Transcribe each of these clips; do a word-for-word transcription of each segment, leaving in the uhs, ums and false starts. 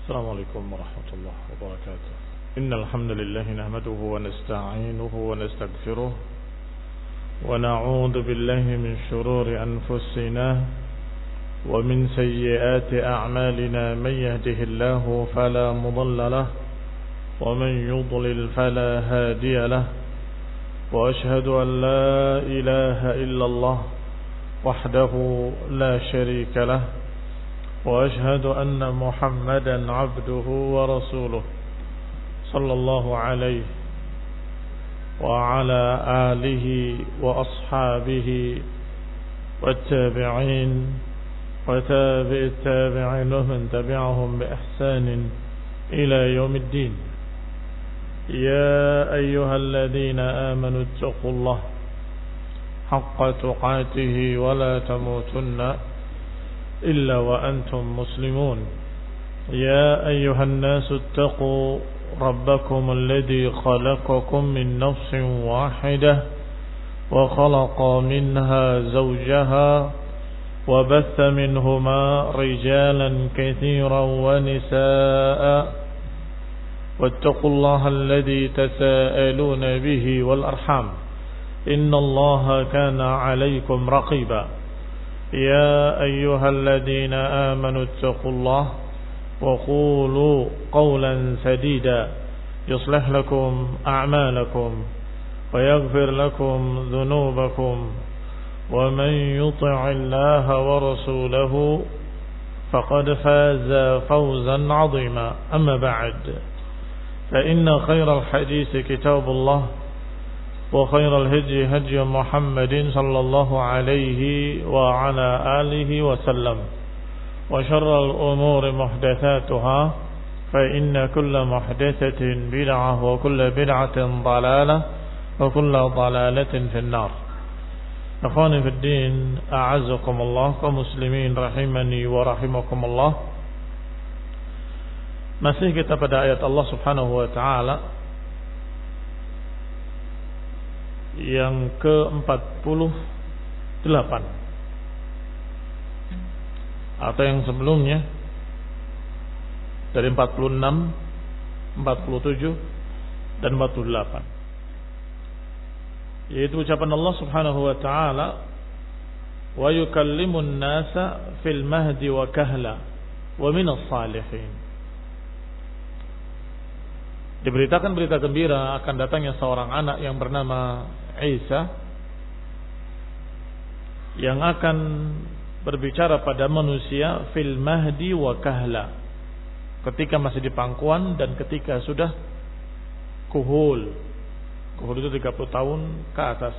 السلام عليكم ورحمة الله وبركاته. إن الحمد لله نحمده ونستعينه ونستغفره ونعوذ بالله من شرور أنفسنا ومن سيئات أعمالنا. من يهده الله فلا مضل له ومن يضلل فلا هادي له. وأشهد أن لا إله إلا الله وحده لا شريك له. وأشهد أن محمدا عبده ورسوله صلى الله عليه وعلى آله وأصحابه والتابعين وتابع التابعين ومن تبعهم بإحسان إلى يوم الدين. يا أيها الذين آمنوا اتقوا الله حق تقاته ولا تموتن إلا وأنتم مسلمون. يا أيها الناس اتقوا ربكم الذي خلقكم من نفس واحدة وخلق منها زوجها وبث منهما رجالا كثيرا ونساء واتقوا الله الذي تساءلون به والأرحام إن الله كان عليكم رقيبا. يا أيها الذين آمنوا اتقوا الله وقولوا قولا سديدا يصلح لكم أعمالكم ويغفر لكم ذنوبكم ومن يطع الله ورسوله فقد فاز فوزا عظيما. أما بعد فإن خير الحديث كتاب الله وخير الهدي هدي محمد صلى الله عليه وعلى آله وسلم وشر الأمور محدثاتها فإن كل محدثة بدعة وكل بدعة ضلالة وكل ضلالة في النار. أخواني في الدين أعزكم الله كمسلمين رحمني ورحمكم الله. Masih kita pada ayat Allah Subhanahu wa taala yang ke empat puluh delapan atau yang sebelumnya dari empat puluh enam, empat puluh tujuh dan empat puluh delapan, yaitu ucapan Allah Subhanahu wa taala wa yukallimun nasa fil mahdi wa kahla wa minas salihin. Diberitakan berita gembira akan datangnya seorang anak yang bernama Isa yang akan berbicara pada manusia fil mahdi wa kahla, ketika masih di pangkuan dan ketika sudah kuhul. Kuhul itu tiga puluh tahun ke atas.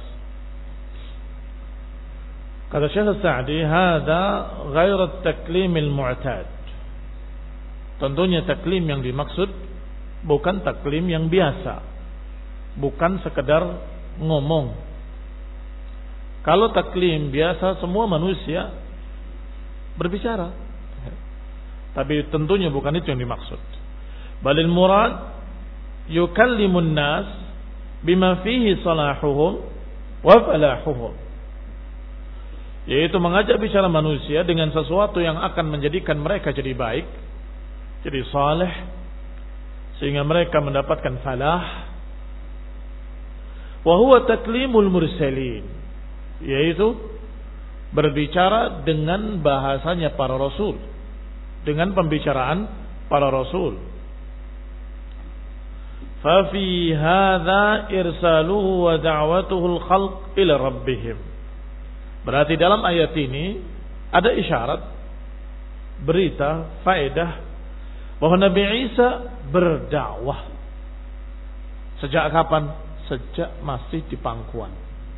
Kata Syekh Sa'di, "Hada ghairu at-taklimil mu'tad." Tentunya taklim yang dimaksud bukan taklim yang biasa, bukan sekedar ngomong. Kalau taklim biasa semua manusia berbicara, tapi tentunya bukan itu yang dimaksud. Balil murad yukallimun nas bima fihi salahuhum wa falahuhum, yaitu mengajak bicara manusia dengan sesuatu yang akan menjadikan mereka jadi baik, jadi saleh, sehingga mereka mendapatkan falah. Wa huwa taklimul mursalin, yaitu berbicara dengan bahasanya para rasul, dengan pembicaraan para rasul. Fa fi hadza irsaluhu wa da'watuhu al-khalq ila rabbihim. Berarti dalam ayat ini ada isyarat, berita, faedah bahwa Nabi Isa berdakwah. Sejak kapan? Sejak masih di pangkuan.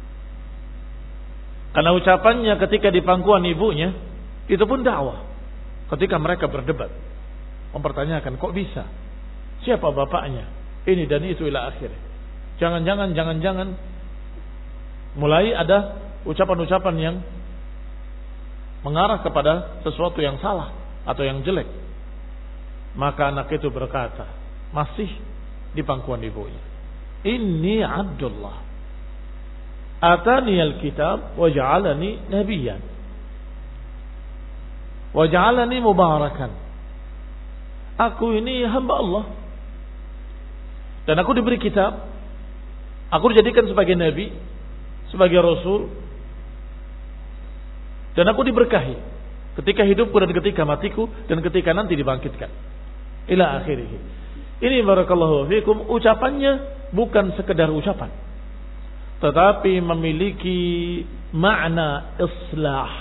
Karena ucapannya ketika di pangkuan ibunya itu pun dakwah. Ketika mereka berdebat, mempertanyakan kok bisa, siapa bapaknya, ini dan itu ila akhir. Jangan-jangan, jangan-jangan, mulai ada ucapan-ucapan yang mengarah kepada sesuatu yang salah atau yang jelek. Maka anak itu berkata, masih di pangkuan ibunya, Inni Abdullah atani al-kitab wa ja'alani nabiyyan wa ja'alani mubarakan Aku ini hamba Allah. Dan aku diberi kitab. Aku dijadikan sebagai nabi, sebagai rasul. Dan aku diberkahi ketika hidupku dan ketika matiku dan ketika nanti dibangkitkan. Ila akhirih. Ini barakallahu fikum, ucapannya bukan sekedar ucapan, tetapi memiliki makna islah,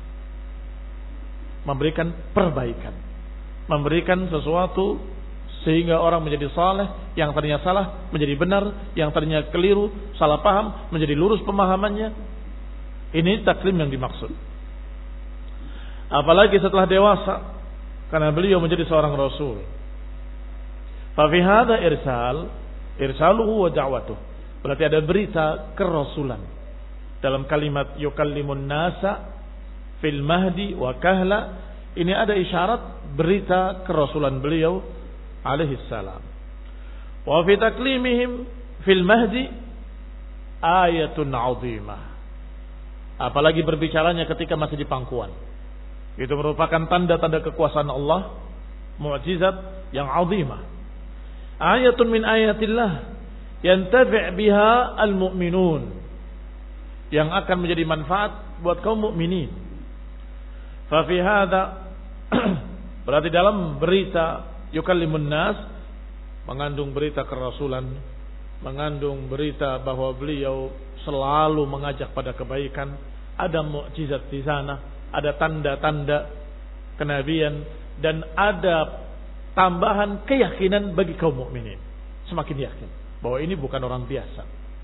memberikan perbaikan, memberikan sesuatu sehingga orang menjadi saleh, yang tadinya salah menjadi benar, yang tadinya keliru, salah paham menjadi lurus pemahamannya. Ini taklim yang dimaksud. Apalagi setelah dewasa, karena beliau menjadi seorang rasul. Fa fi hadza irsal, irsaluhu wa da'watuh. Berarti ada berita kerasulan. Dalam kalimat yukallimun nasa fil mahdi wa kahla, ini ada isyarat berita kerasulan beliau alaihi salam. Wa fi taklimihim fil mahdi ayatun 'azimah. Apalagi berbicaranya ketika masih di pangkuan. Itu merupakan tanda-tanda kekuasaan Allah, mukjizat yang 'azimah. Ayatun min ayatillah yantafi' biha al-mu'minun, yang akan menjadi manfaat buat kaum mukminin. Fa fi hadza, berarti dalam berita yukallimun nas mengandung berita kerasulan, mengandung berita bahwa beliau selalu mengajak pada kebaikan, ada mukjizat di sana, ada tanda-tanda kenabian, dan ada tambahan keyakinan bagi kaum mukminin. Semakin yakin bahwa ini bukan orang biasa.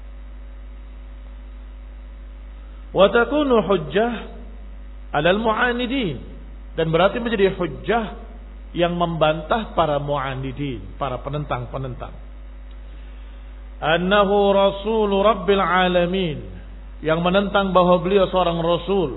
Wa takunu hujjah 'alal mu'anidin, dan berarti menjadi hujjah yang membantah para mu'anidin, para penentang-penentang. Annahu rasul rabbil alamin, yang menentang bahwa beliau seorang rasul.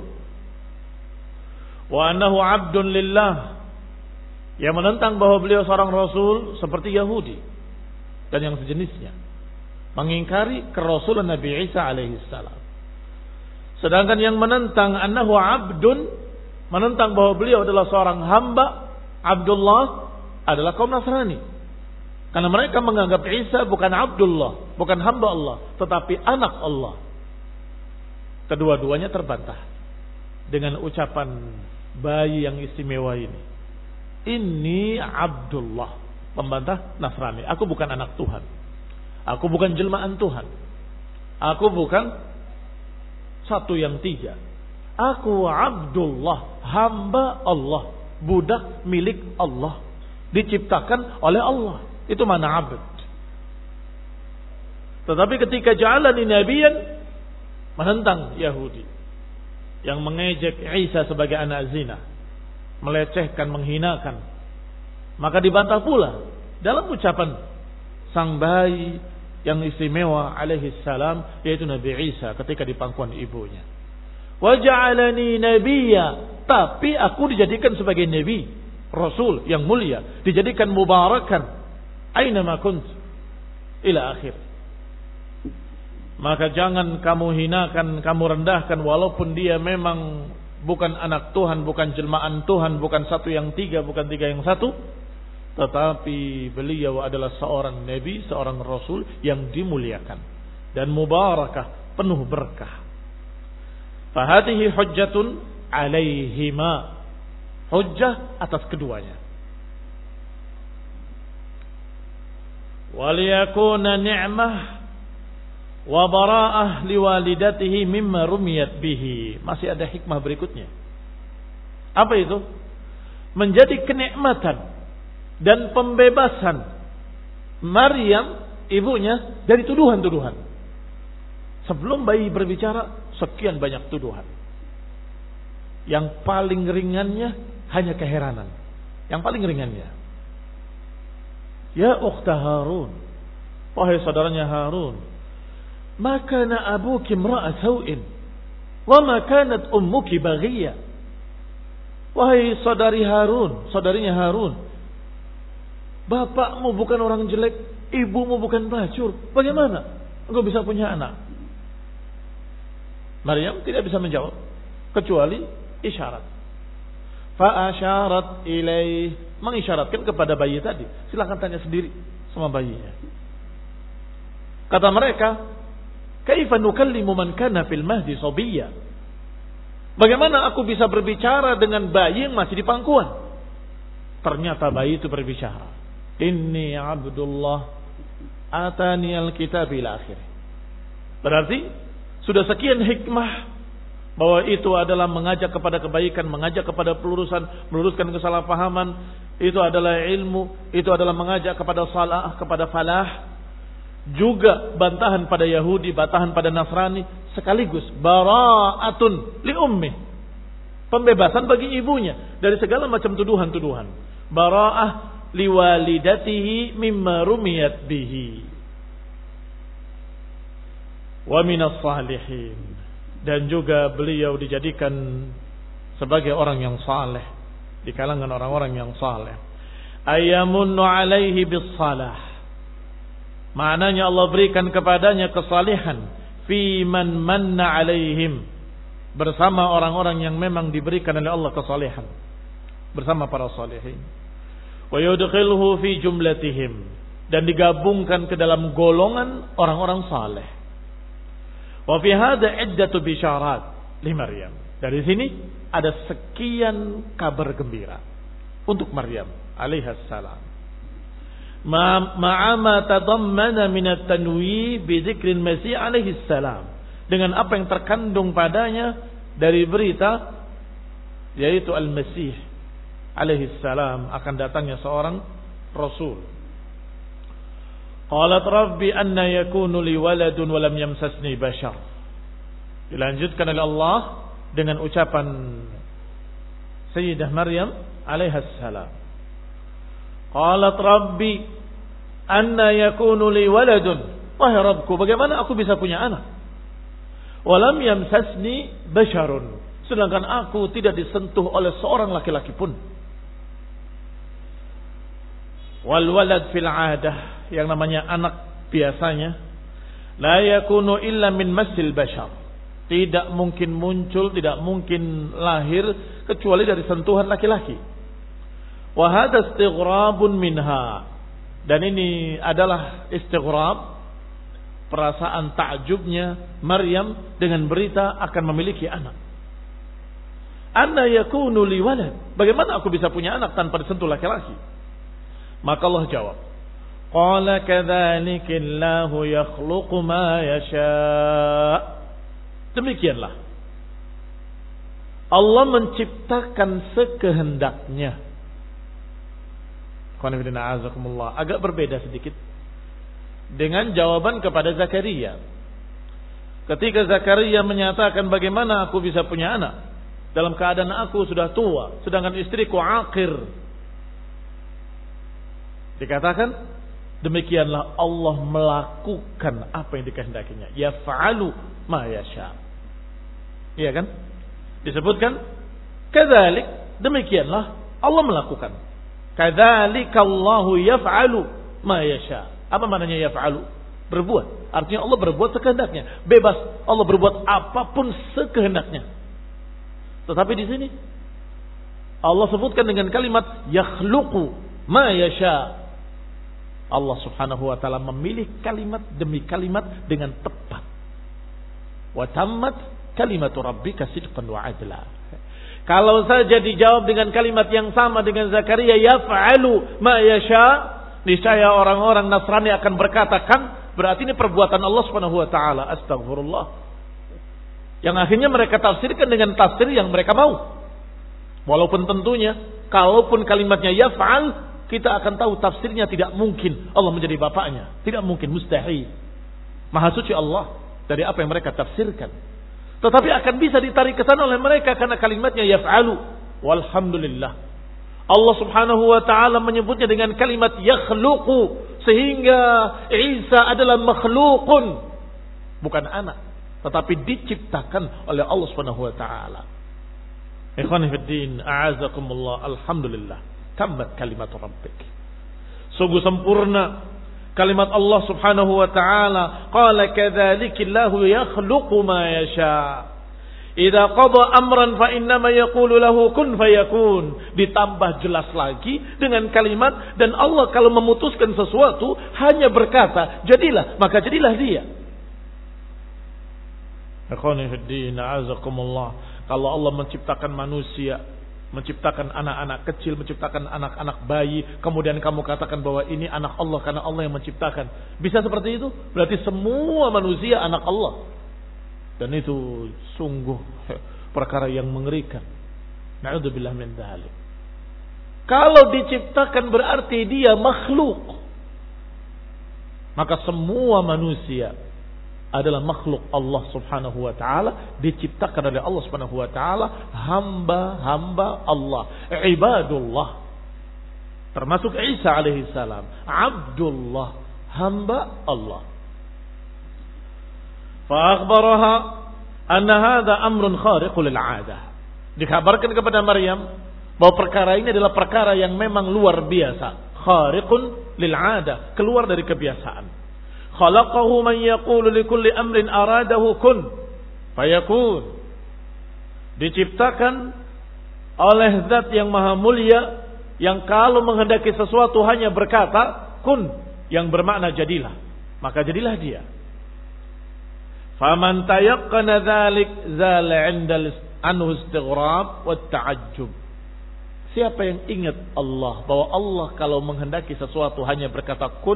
Wa annahu abdun lillah, yang menentang bahwa beliau seorang rasul seperti Yahudi dan yang sejenisnya, mengingkari kerasulan Nabi Isa alaihi salam. Sedangkan yang menentang annahu abdun, menentang bahwa beliau adalah seorang hamba, Abdullah, adalah kaum Nasrani. Karena mereka menganggap Isa bukan Abdullah, bukan hamba Allah, tetapi anak Allah. Kedua-duanya terbantah dengan ucapan bayi yang istimewa ini. Ini Abdullah, pembantah Nasrani. Aku bukan anak Tuhan. Aku bukan jelmaan Tuhan. Aku bukan satu yang tiga. Aku Abdullah, hamba Allah, budak milik Allah, diciptakan oleh Allah. Itu mana abd. Tetapi ketika ja'alani nabiyan, menentang Yahudi yang mengejek Isa sebagai anak zina, melecehkan, menghinakan, maka dibantah pula dalam ucapan sang bayi yang istimewa alaihi salam, yaitu Nabi Isa ketika di pangkuan ibunya. Wa ja'alani nabiyya, tapi aku dijadikan sebagai nabi, rasul yang mulia, dijadikan mubarakan aina ma kunt, ila akhir. Maka jangan kamu hinakan, kamu rendahkan, walaupun dia memang bukan anak Tuhan, bukan jelmaan Tuhan, bukan satu yang tiga, bukan tiga yang satu, tetapi beliau adalah seorang nabi, seorang rasul yang dimuliakan dan mubarakah, penuh berkah. Fahadihi hujjatun alaihima, hujjah atas keduanya. Waliyakuna ni'mah wa bara'ah liwalidatihi mimma rumiyat bihi. Masih ada hikmah berikutnya. Apa itu? Menjadi kenikmatan dan pembebasan Maryam, ibunya, dari tuduhan-tuduhan. Sebelum bayi berbicara, sekian banyak tuduhan. Yang paling ringannya hanya keheranan. Yang paling ringannya, ya ukhta Harun, wahai saudaranya Harun, ma kana abuki imra'a sau'in wa ma kanat ummuki baghiyya. Wahai saudari Harun, saudarinya Harun, bapakmu bukan orang jelek, ibumu bukan pelacur. Bagaimana engkau bisa punya anak? Maryam tidak bisa menjawab kecuali isyarat. Fa asyarat ilaih, mengisyaratkan kepada bayi tadi. Silahkan tanya sendiri sama bayinya. Kata mereka, kaifa nukallimu man kana fil mahdi sabiyya? Bagaimana aku bisa berbicara dengan bayi yang masih di pangkuan? Ternyata bayi itu berbicara. Inni abdullah atani alkitab ila akhir. Berarti sudah sekian hikmah bahwa itu adalah mengajak kepada kebaikan, mengajak kepada pelurusan, meluruskan kesalahpahaman. Itu adalah ilmu, itu adalah mengajak kepada salah, kepada falah. Juga bantahan pada Yahudi, bantahan pada Nasrani, sekaligus bara'atun li ummi, pembebasan bagi ibunya dari segala macam tuduhan-tuduhan. Bara'ah li walidatihi mimma rumiyat bihi wa minas salihin. Dan juga beliau dijadikan sebagai orang yang saleh di kalangan orang-orang yang saleh. Ayamunnu alaihi bis salah, maknanya Allah berikan kepadanya kesalehan fi man manna alaihim, bersama orang-orang yang memang diberikan oleh Allah kesalehan bersama para salihin. Wa yudkhilhu fi jumlatihim, dan digabungkan ke dalam golongan orang-orang saleh. Wa fi hadza iddatu bisyarat li Maryam. Dari sini ada sekian kabar gembira untuk Maryam alaihas salam. Ma'ama tadammana min at-tanwi bi dzikril Masih alaihi salam, dengan apa yang terkandung padanya dari berita yaitu Al-Masih alaihi salam, akan datangnya seorang rasul. Qalat rabbi anna yakunu li waladun wa lam yamsasni bashar. Dilanjutkan oleh Allah dengan ucapan Sayyidah Maryam alaiha salam. Qalat rabbi anna yakunu li waladun. Wahai Rabbku, bagaimana aku bisa punya anak? Wa lam yamsasni basharun, sedangkan aku tidak disentuh oleh seorang laki-laki pun. Wal walad fil 'adah, yang namanya anak biasanya la yakunu illa min masil bashar, tidak mungkin muncul, tidak mungkin lahir kecuali dari sentuhan laki-laki. Wa hadha istighrabun minha, dan ini adalah istighrab, perasaan takjubnya Maryam dengan berita akan memiliki anak. Anna yakunu li walad, bagaimana aku bisa punya anak tanpa disentuh laki-laki? Maka Allah jawab, qala kadzalika Allahu yakhluqu ma yasha. Demikianlah Allah menciptakan sekehendaknya. Agak berbeda sedikit dengan jawaban kepada Zakaria. Ketika Zakaria menyatakan, bagaimana aku bisa punya anak dalam keadaan aku sudah tua, sedangkan istriku aqir. Dikatakan, demikianlah Allah melakukan apa yang dikehendakinya. Yaf'alu ma yasha. Iya kan? Disebutkan kadzalik, demikianlah Allah melakukan. Kadzalika Allahu yaf'alu ma yasha. Apa maknanya yaf'alu? Berbuat. Artinya Allah berbuat sekehendaknya. Bebas. Allah berbuat apapun sekehendaknya. Tetapi di sini Allah sebutkan dengan kalimat yakhluqu ma yasha. Allah subhanahu wa ta'ala memilih kalimat demi kalimat dengan tepat. Wa tammat kalimatu rabbika sidqan wa adla. Kalau saja dijawab dengan kalimat yang sama dengan Zakaria, yaf'alu ma yasha, niscaya orang-orang Nasrani akan berkata, kan berarti ini perbuatan Allah subhanahu wa ta'ala. Astagfirullah. Yang akhirnya mereka tafsirkan dengan tafsir yang mereka mau. Walaupun tentunya kalaupun kalimatnya yaf'al, kita akan tahu tafsirnya tidak mungkin Allah menjadi bapaknya. Tidak mungkin, mustahil. Maha suci Allah dari apa yang mereka tafsirkan. Tetapi akan bisa ditarik ke sana oleh mereka karena kalimatnya yaf'alu. Walhamdulillah. Allah subhanahu wa ta'ala menyebutnya dengan kalimat yakhluqu, sehingga Isa adalah makhlukun, bukan anak, tetapi diciptakan oleh Allah subhanahu wa ta'ala. Ikhwani fiddin, a'azakumullah, alhamdulillah. Tammat kalimat rabbik. Sungguh sempurna kalimat Allah subhanahu wa ta'ala. Qala kadzalika Allahu yakhluqu ma yasha. Idza qada amran fa innama yaqulu lahu kun fayakun. Ditambah jelas lagi dengan kalimat, dan Allah kalau memutuskan sesuatu hanya berkata jadilah, maka jadilah dia. Akhwani fid din, a'azakumullah. Kalau Allah menciptakan manusia, menciptakan anak-anak kecil, menciptakan anak-anak bayi, kemudian kamu katakan bahwa ini anak Allah karena Allah yang menciptakan. Bisa seperti itu? Berarti semua manusia anak Allah. Dan itu sungguh perkara yang mengerikan. Na'udzubillah min dzalik. Kalau diciptakan berarti dia makhluk. Maka semua manusia adalah makhluk Allah Subhanahu wa taala, diciptakan oleh Allah Subhanahu wa taala, hamba-hamba Allah, ibadullah. Termasuk Isa alaihi salam, Abdullah, hamba Allah. Fa akhbaraha anna hadha amrun khariqul lil 'adah. Dikabarkan kepada Maryam bahwa perkara ini adalah perkara yang memang luar biasa, khariqun lil 'adah, keluar dari kebiasaan. Khalaqahu man yaqulu likulli amrin aradahu kun fayakun. Diciptakan oleh zat yang maha mulia, yang kalau menghendaki sesuatu hanya berkata kun, yang bermakna jadilah, maka jadilah dia. Faman tayaqqana dzalik zala 'inda anhu istighrab wa ta'ajjub. Siapa yang ingat Allah, bahwa Allah kalau menghendaki sesuatu hanya berkata kun,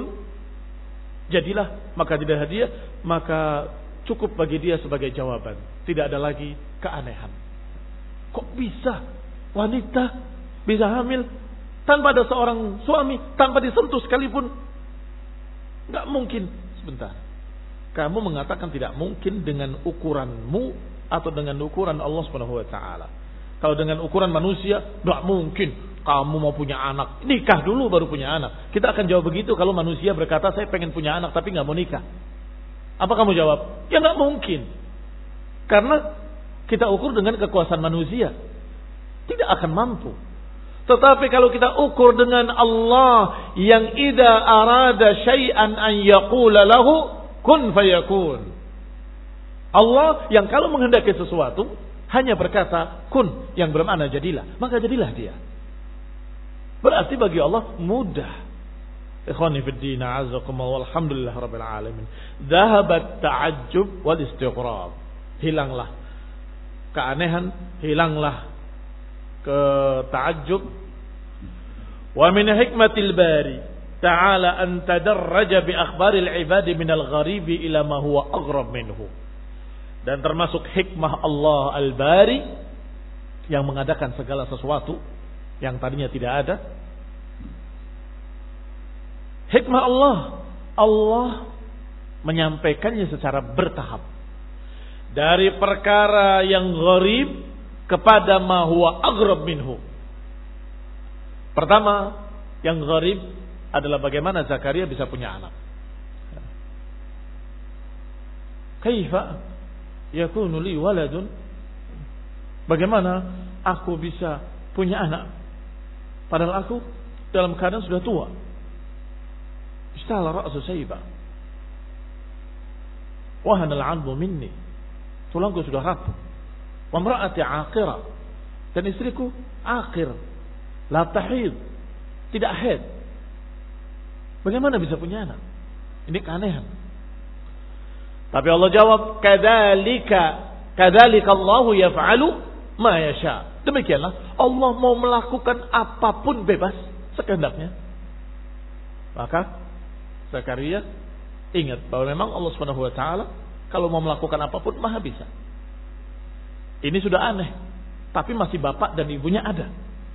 jadilah, maka jadilah dia, maka cukup bagi dia sebagai jawaban. Tidak ada lagi keanehan. Kok bisa wanita bisa hamil tanpa ada seorang suami, tanpa disentuh sekalipun? Enggak mungkin. Sebentar. Kamu mengatakan tidak mungkin dengan ukuranmu atau dengan ukuran Allah Subhanahu wa taala. Kalau dengan ukuran manusia, enggak mungkin kamu mau punya anak, nikah dulu baru punya anak. Kita akan jawab begitu kalau manusia berkata saya pengen punya anak tapi enggak mau nikah. Apa kamu jawab? Ya enggak mungkin. Karena kita ukur dengan kekuasaan manusia, tidak akan mampu. Tetapi kalau kita ukur dengan Allah yang idza arada syai'an an yaqula lahu kun fayakun. Allah yang kalau menghendaki sesuatu hanya berkata kun, yang bermakna jadilah, maka jadilah dia. Berarti bagi Allah mudah. Ikhwani fid din, a'azzakumullah, walhamdulillah rabbil alamin. Dhahabat ta'ajjub wal istighrab. Hilanglah keanehan, hilanglah ke ta'ajjub. Wa min hikmatil bari ta'ala an tadarraja bi akhbaril ibadi minal gharibi ila ma huwa aghrab minhu. Dan termasuk hikmah Allah Al-Bari yang mengadakan segala sesuatu yang tadinya tidak ada. Hikmah Allah, Allah menyampaikannya secara bertahap. Dari perkara yang gharib kepada ma huwa aghrab minhu. Pertama, yang gharib adalah bagaimana Zakaria bisa punya anak. Kaifa yakunu li waladun? Bagaimana aku bisa punya anak padahal aku dalam keadaan sudah tua? Istala ra'su sayba. Wahana al-'admu minni. Tulangku sudah rapuh. Wa imra'ati 'aqira. Dan istriku aqir. La tahid. Tidak haid. Bagaimana bisa punya anak? Ini keanehan. Tapi Allah jawab, kadzalika kadzalika Allahu yaf'alu ma yasha. Demikianlah Allah mau melakukan apapun bebas sekehendaknya. Maka Zakaria ingat bahwa memang Allah Subhanahu wa taala kalau mau melakukan apapun maha bisa. Ini sudah aneh, tapi masih bapak dan ibunya ada.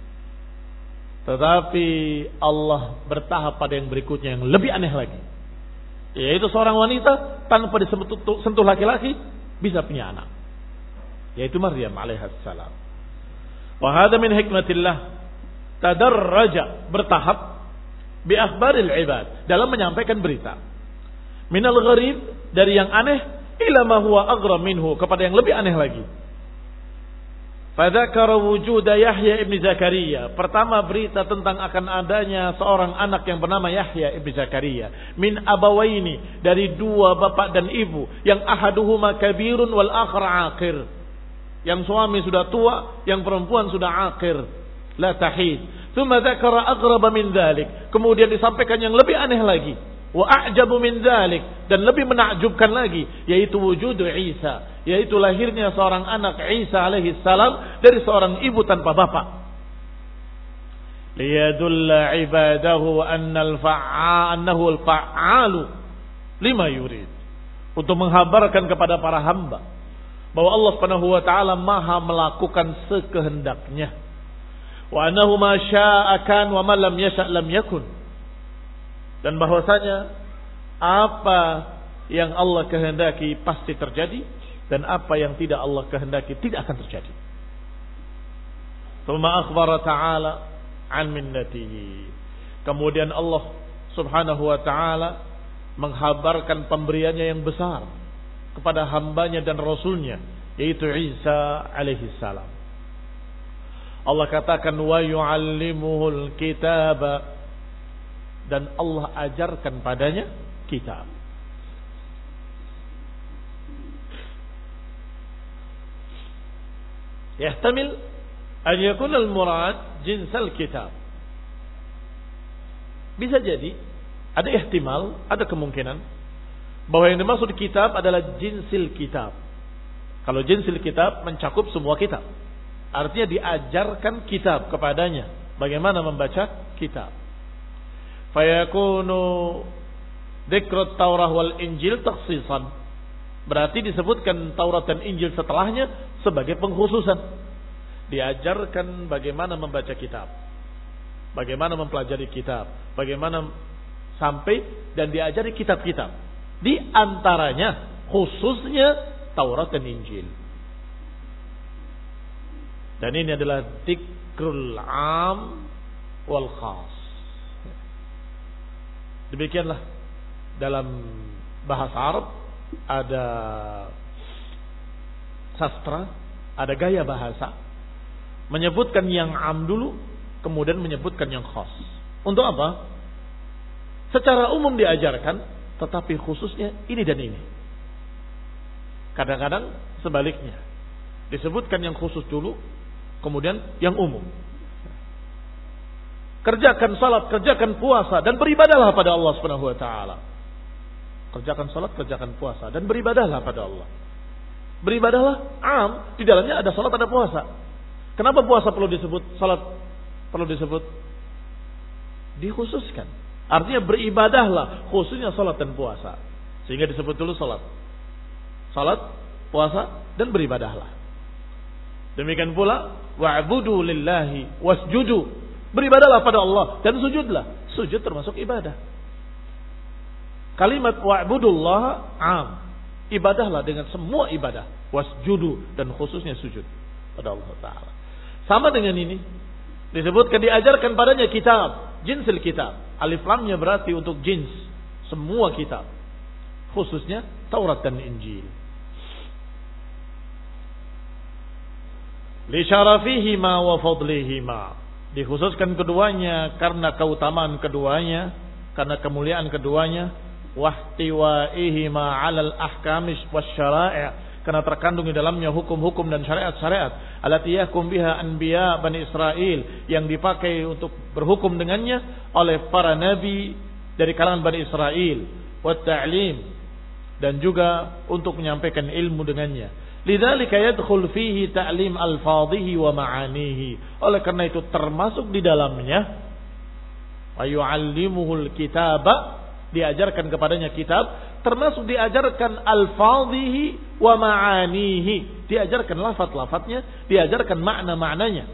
Tetapi Allah bertahap pada yang berikutnya yang lebih aneh lagi. Yaitu seorang wanita tanpa disentuh laki-laki bisa punya anak. Yaitu Maryam alaihissalam. Wa hadha min hikmatillah tadarraja, bertahap bi akhbaril ibad, dalam menyampaikan berita. Minal gharib, dari yang aneh, ila ma huwa aghrab minhu, kepada yang lebih aneh lagi. Fadzakara wujuda Yahya ibn Zakaria. Pertama berita tentang akan adanya seorang anak yang bernama Yahya ibn Zakaria. Min abawaini, dari dua bapak dan ibu. Yang ahaduhuma kabirun wal akhar aqir. Yang suami sudah tua, yang perempuan sudah akhir. La tahid. Tsumma dzakara aghraba min dzalik. Kemudian disampaikan yang lebih aneh lagi. Wa a'jabu min dzalik, dan lebih menakjubkan lagi, yaitu wujudu Isa, yaitu lahirnya seorang anak Isa alaihi salam dari seorang ibu tanpa bapak. Liyadulla ibadahu annal fa'a annahu al-fa'alu lima yurid. Untuk menghabarkan kepada para hamba bahwa Allah Subhanahu wa taala Maha melakukan sekehendaknya. Wa annahu ma syaa'a kan wa ma lam yasha' lam yakun. Dan bahwasanya apa yang Allah kehendaki pasti terjadi, dan apa yang tidak Allah kehendaki tidak akan terjadi. Tsumma akhbara ta'ala an minnatihi. Kemudian Allah Subhanahu wa taala menghabarkan pemberiannya yang besar kepada hambanya dan rasulnya, yaitu Isa alaihi salam. Allah katakan wa yu'allimuhul kitaba, dan Allah ajarkan padanya kitab. Yahtamil an yakuna al-murad jinsal kitab. Bisa jadi, ada ihtimal, ada kemungkinan bahwa yang dimaksud kitab adalah jinsil kitab. Kalau jinsil kitab mencakup semua kitab, artinya diajarkan kitab kepadanya, bagaimana membaca kitab. Fayakunu dzikrut Taurah wal Injil takhsisan. Berarti disebutkan Taurat dan Injil setelahnya sebagai pengkhususan. Diajarkan bagaimana membaca kitab, bagaimana mempelajari kitab, bagaimana sampai dan diajari kitab-kitab. Di antaranya khususnya Taurat dan Injil. Dan ini adalah dzikrul am wal khas. Demikianlah dalam bahasa Arab ada sastra, ada gaya bahasa menyebutkan yang am dulu, kemudian menyebutkan yang khas. Untuk apa? Secara umum diajarkan, tetapi khususnya ini dan ini. Kadang-kadang sebaliknya, disebutkan yang khusus dulu, kemudian yang umum. Kerjakan salat, kerjakan puasa, dan beribadahlah pada Allah Subhanahu wa taala. Kerjakan salat, kerjakan puasa, dan beribadahlah pada Allah. Beribadahlah am, di dalamnya ada salat, ada puasa. Kenapa puasa perlu disebut, salat perlu disebut? Dikhususkan. Artinya beribadahlah, khususnya salat dan puasa. Sehingga disebut dulu salat. Salat, puasa, dan beribadahlah. Demikian pula wa'budu lillahi wasjudu. Beribadahlah pada Allah dan sujudlah. Sujud termasuk ibadah. Kalimat wa'budullah am. Ibadahlah dengan semua ibadah. Wasjudu, dan khususnya sujud pada Allah Ta'ala. Sama dengan ini. Disebutkan diajarkan padanya kitab. Jinsil kitab. Alif lamnya berarti untuk jins. Semua kitab. Khususnya Taurat dan Injil. Li syarafihima wa fadlihima. Dikhususkan keduanya karena keutamaan keduanya, karena kemuliaan keduanya, wahtiwaihima 'alal ahkamis wasyara'i', karena terkandung di dalamnya hukum-hukum dan syariat-syariat, allati yahkum biha anbiya Bani Israil, yang dipakai untuk berhukum dengannya oleh para nabi dari kalangan Bani Israil, wa ta'lim, dan juga untuk menyampaikan ilmu dengannya. Lidzalika yadkhul fihi ta'lim alfadhihi wa ma'anihi. Oleh karena itu termasuk di dalamnya wa yu'allimuhul kitaba, diajarkan kepadanya kitab, termasuk diajarkan alfadhihi wa ma'anihi, diajarkan lafaz-lafaznya, diajarkan makna-maknanya.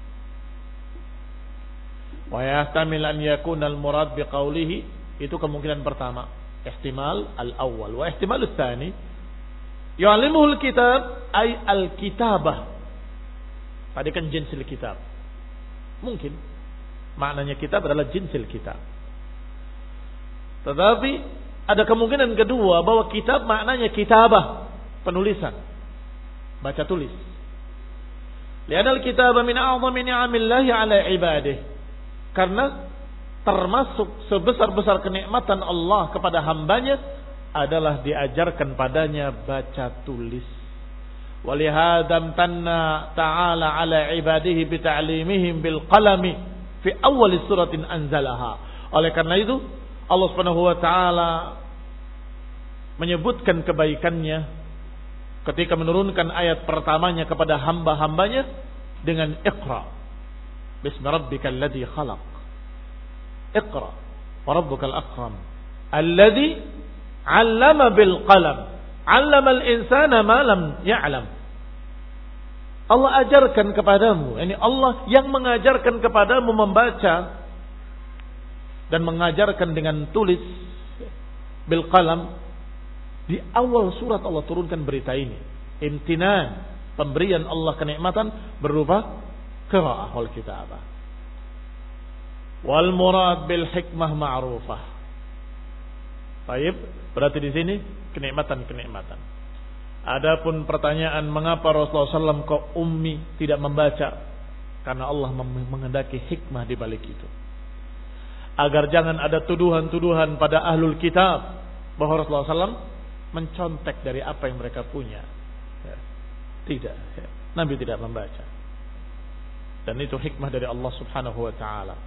Wa yahtamil an yakuna al-murad biqaulihi, itu kemungkinan pertama, ihtimal al-awwal. Wa ihtimal ats-tsani yu'allimuhul kitab ay al-kitabah. Tadi kan jinsil kitab. Mungkin maknanya kitab adalah jinsil kitab. Tetapi ada kemungkinan kedua bahwa kitab maknanya kitabah, penulisan, baca tulis. Li'anal kitaba min a'zami ni'amillahi 'ala ibadihi. Karena termasuk sebesar-besar kenikmatan Allah kepada hambanya adalah diajarkan padanya baca tulis. Walihada amtanna ta'ala ala ibadihi bita'limihim bil qalami fi awal suratin anzalaha. Oleh karena itu Allah Subhanahu wa taala menyebutkan kebaikannya ketika menurunkan ayat pertamanya kepada hamba-hambanya dengan Iqra bismi rabbikal ladzi khalaq. Iqra wa rabbukal akram alladzi 'allama bil qalam 'allama al insana ma lam ya'lam. Allah ajarkan kepadamu, ini Allah yang mengajarkan kepadamu membaca dan mengajarkan dengan tulis bil qalam. Di awal surat Allah turunkan berita ini, imtinan, pemberian Allah kenikmatan berupa qiraah wal kitabah. Wal murad bil hikmah ma'rufah. Baik, berarti di sini kenikmatan-kenikmatan. Adapun pertanyaan mengapa Rasulullah shallallahu alaihi wasallam kok ummi tidak membaca? Karena Allah menghendaki hikmah di balik itu. Agar jangan ada tuduhan-tuduhan pada ahlul kitab bahwa Rasulullah shallallahu alaihi wasallam mencontek dari apa yang mereka punya. Ya. Tidak. Ya. Nabi tidak membaca. Dan itu hikmah dari Allah subhanahu wa ta'ala.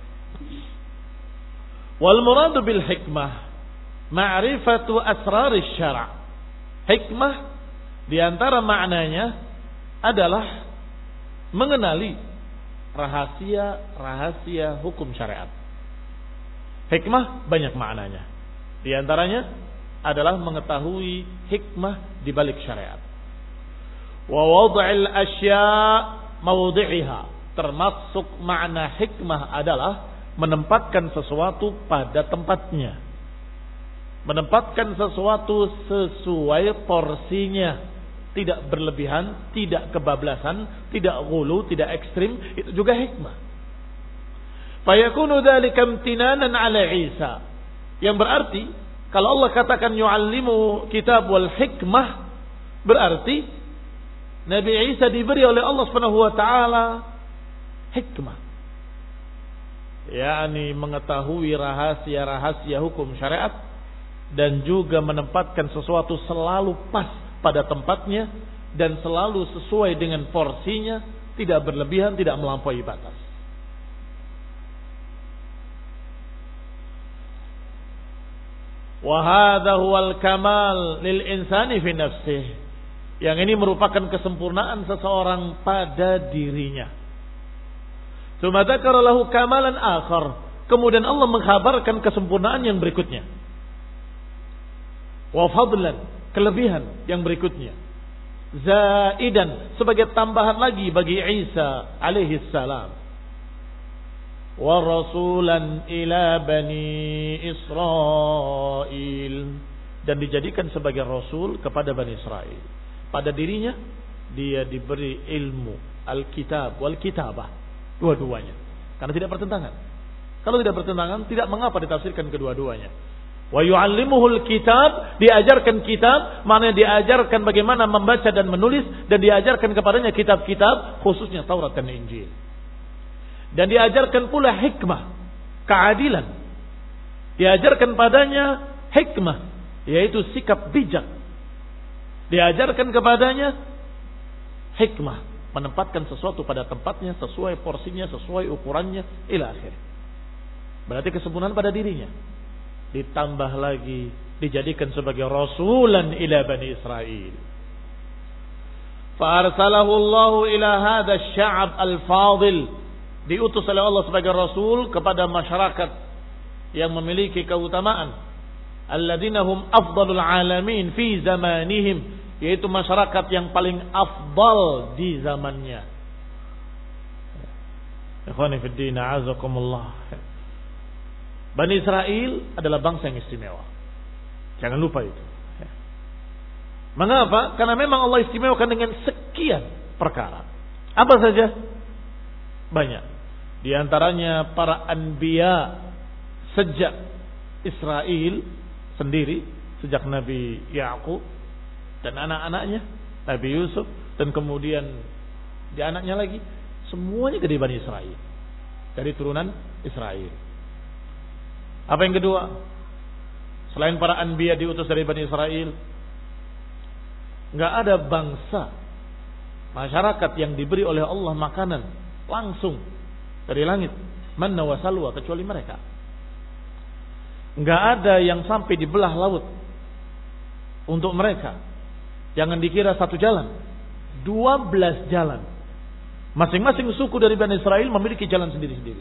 Wal muradu bil hikmah ma'rifatu asraris syara'. Hikmah di antara maknanya adalah mengenali rahasia-rahasia hukum syariat. Hikmah banyak maknanya. Di antaranya adalah mengetahui hikmah di balik syariat. Wa wad'il asya' mawdi'iha. Termasuk makna hikmah adalah menempatkan sesuatu pada tempatnya. Menempatkan sesuatu sesuai porsinya. Tidak berlebihan, tidak kebablasan, tidak ghulu, tidak ekstrim. Itu juga hikmah. Fayakunu dzalika imtinanan ala Isa. Yang berarti kalau Allah katakan yu'allimu kitab wal hikmah, berarti Nabi Isa diberi oleh Allah Subhanahu wa taala hikmah. yakni mengetahui rahasia-rahasia hukum syariat dan juga menempatkan sesuatu selalu pas pada tempatnya dan selalu sesuai dengan porsinya, tidak berlebihan, tidak melampaui batas. Wa hadha huwal kamal lil insani fi nafsihi. Yang ini merupakan kesempurnaan seseorang pada dirinya. Tsumma dzakara lahu kamalan akhar. Kemudian Allah mengkhabarkan kesempurnaan yang berikutnya. Wa fadlan, kelebihan yang berikutnya. Zaidan, sebagai tambahan lagi bagi Isa alaihi salam. Wa rasulan ila bani Israel, dan dijadikan sebagai rasul kepada Bani Israel. Pada dirinya dia diberi ilmu Alkitab wal kitabah, dua-duanya, karena tidak bertentangan. Kalau tidak bertentangan, tidak mengapa ditafsirkan kedua-duanya. Wa yu'allimuhul kitab, diajarkan kitab, maknanya diajarkan bagaimana membaca dan menulis, dan diajarkan kepadanya kitab-kitab, khususnya Taurat dan Injil. Dan diajarkan pula hikmah, keadilan. Diajarkan padanya hikmah, yaitu sikap bijak. Diajarkan kepadanya hikmah, menempatkan sesuatu pada tempatnya, sesuai porsinya, sesuai ukurannya, ila akhir. Berarti kesempurnaan pada dirinya. Ditambah lagi dijadikan sebagai rasulan ila Bani Israel. Fa arsalahu Allah ila hadha asy-sya'ab al-fadil. Diutus oleh Allah sebagai rasul kepada masyarakat yang memiliki keutamaan. Alladzina hum afdalul alamin fi zamanihim, yaitu masyarakat yang paling afdal di zamannya. Ikhwani fid din, a'azakumullah. Bani Israel adalah bangsa yang istimewa. Jangan lupa itu. Mengapa? Karena memang Allah istimewakan dengan sekian perkara. Apa saja? Banyak. Di antaranya para anbiya sejak Israel sendiri, sejak Nabi Yaqub dan anak-anaknya, Nabi Yusuf, dan kemudian di anaknya lagi, semuanya dari Bani Israel, dari turunan Israel. Apa yang kedua? Selain para anbiya diutus dari Bani Israel, nggak ada bangsa Masyarakat yang diberi oleh Allah makanan langsung dari langit, manna wa salwa, kecuali mereka. Enggak ada yang sampai di belah laut untuk mereka. Jangan dikira satu jalan, dua belas jalan. Masing-masing suku dari Bani Israel memiliki jalan sendiri-sendiri.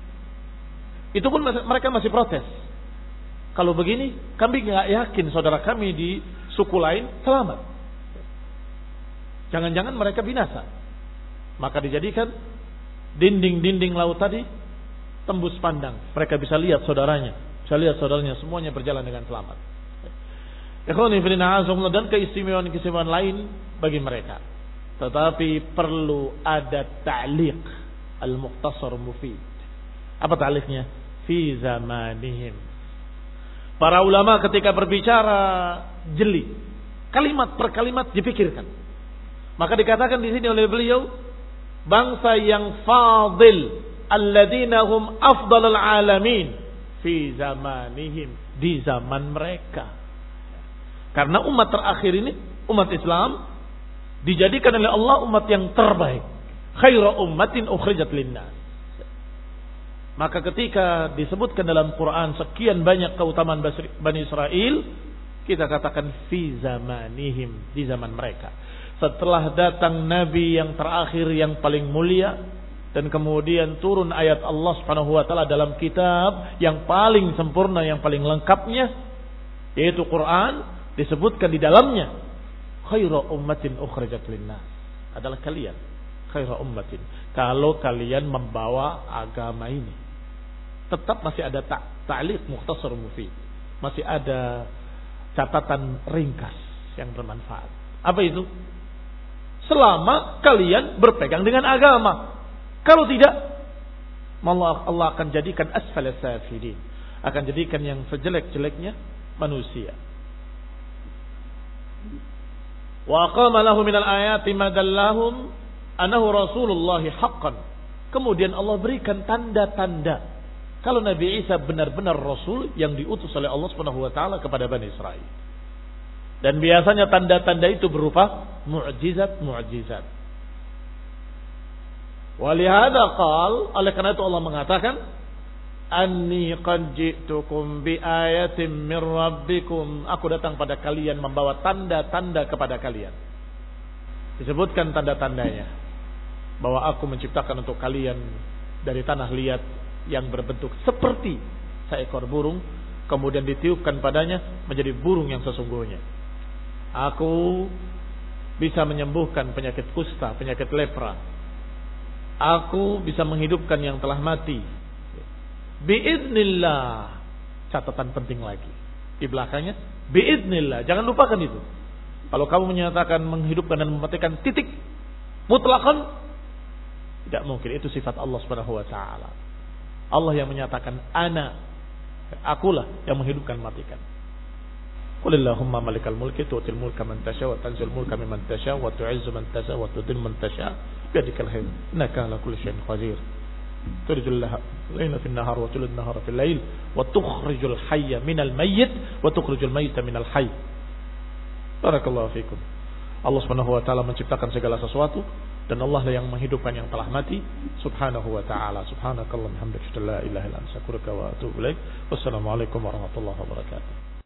Itu pun mereka masih protes. Kalau begini, kami nggak yakin saudara kami di suku lain selamat. Jangan-jangan mereka binasa. Maka dijadikan dinding-dinding laut tadi tembus pandang. Mereka bisa lihat saudaranya, bisa lihat saudaranya semuanya berjalan dengan selamat. Ikhwani fillah, dan keistimewaan-keistimewaan lain bagi mereka. Tetapi perlu ada ta'liq al-mukhtasar mufid. Apa ta'liqnya? Fi zamanihim. Para ulama ketika berbicara jeli, kalimat per kalimat dipikirkan. Maka dikatakan di sini oleh beliau, bangsa yang fadil, alladzina hum afdalul alamin fi zamanihim, di zaman mereka. Karena umat terakhir ini, umat Islam, dijadikan oleh Allah umat yang terbaik. Khairu ummatin ukhrijat linnas. Maka ketika disebutkan dalam Quran sekian banyak keutamaan Bani Israel, kita katakan fi zamanihim, di zaman mereka. Setelah datang Nabi yang terakhir yang paling mulia, dan kemudian turun ayat Allah Subhanahu wa taala dalam kitab yang paling sempurna, yang paling lengkapnya, yaitu Quran, disebutkan di dalamnya khairu ummatin ukhrijat linnas, adalah kalian khairu ummatin. Kalau kalian membawa agama ini, tetap masih ada ta'liq mukhtasar mufid, masih ada catatan ringkas yang bermanfaat. Apa itu? Selama kalian berpegang dengan agama. Kalau tidak, Allah, Allah akan jadikan asfal safilin, akan jadikan yang sejelek-jeleknya manusia. Wa aqama lahu minal ayati ma dallahum annahu Rasulullah haqqan. Kemudian Allah berikan tanda-tanda kalau Nabi Isa benar-benar Rasul yang diutus oleh Allah Subhanahu wa taala kepada Bani Israel. Dan biasanya tanda-tanda itu berupa mu'jizat-mu'jizat. Walihada qal, oleh karena itu Allah mengatakan, anni qad ji'tukum bi ayatin min rabbikum, aku datang pada kalian membawa tanda-tanda kepada kalian. Disebutkan tanda-tandanya, bahwa aku menciptakan untuk kalian dari tanah liat yang berbentuk seperti seekor burung, kemudian ditiupkan padanya menjadi burung yang sesungguhnya. Aku bisa menyembuhkan penyakit kusta, penyakit lepra. Aku bisa menghidupkan yang telah mati. Biiznillah. Catatan penting lagi di belakangnya, biiznillah. Jangan lupakan itu. Kalau kamu menyatakan menghidupkan dan mematikan titik mutlaqan, tidak mungkin. Itu sifat Allah Subhanahu wa taala. Allah yang menyatakan ana, akulah yang menghidupkan matikan. Qul Allahumma malikal mulki tu'til mulka man tasha wa tanzil mulka mimman tasha wa tu'izzu man tasha wa tudhillu man tasha biyadikal khair innaka ala kulli syai'in qadir. Turijul laila fil nahar wa tulid nahara fil lail wa tukhrijul hayya minal mayyit wa tukhrijul mayyita minal hayy. Barakallahu fikum. Allah Subhanahu wa taala menciptakan segala sesuatu, dan Allah yang menghidupkan yang telah mati Subhanahu wa taala. Subhanakallahumma hamdaka la ilaha illa anta astaghfiruka wa atubu ilaik. Wassalamualaikum warahmatullahi wabarakatuh.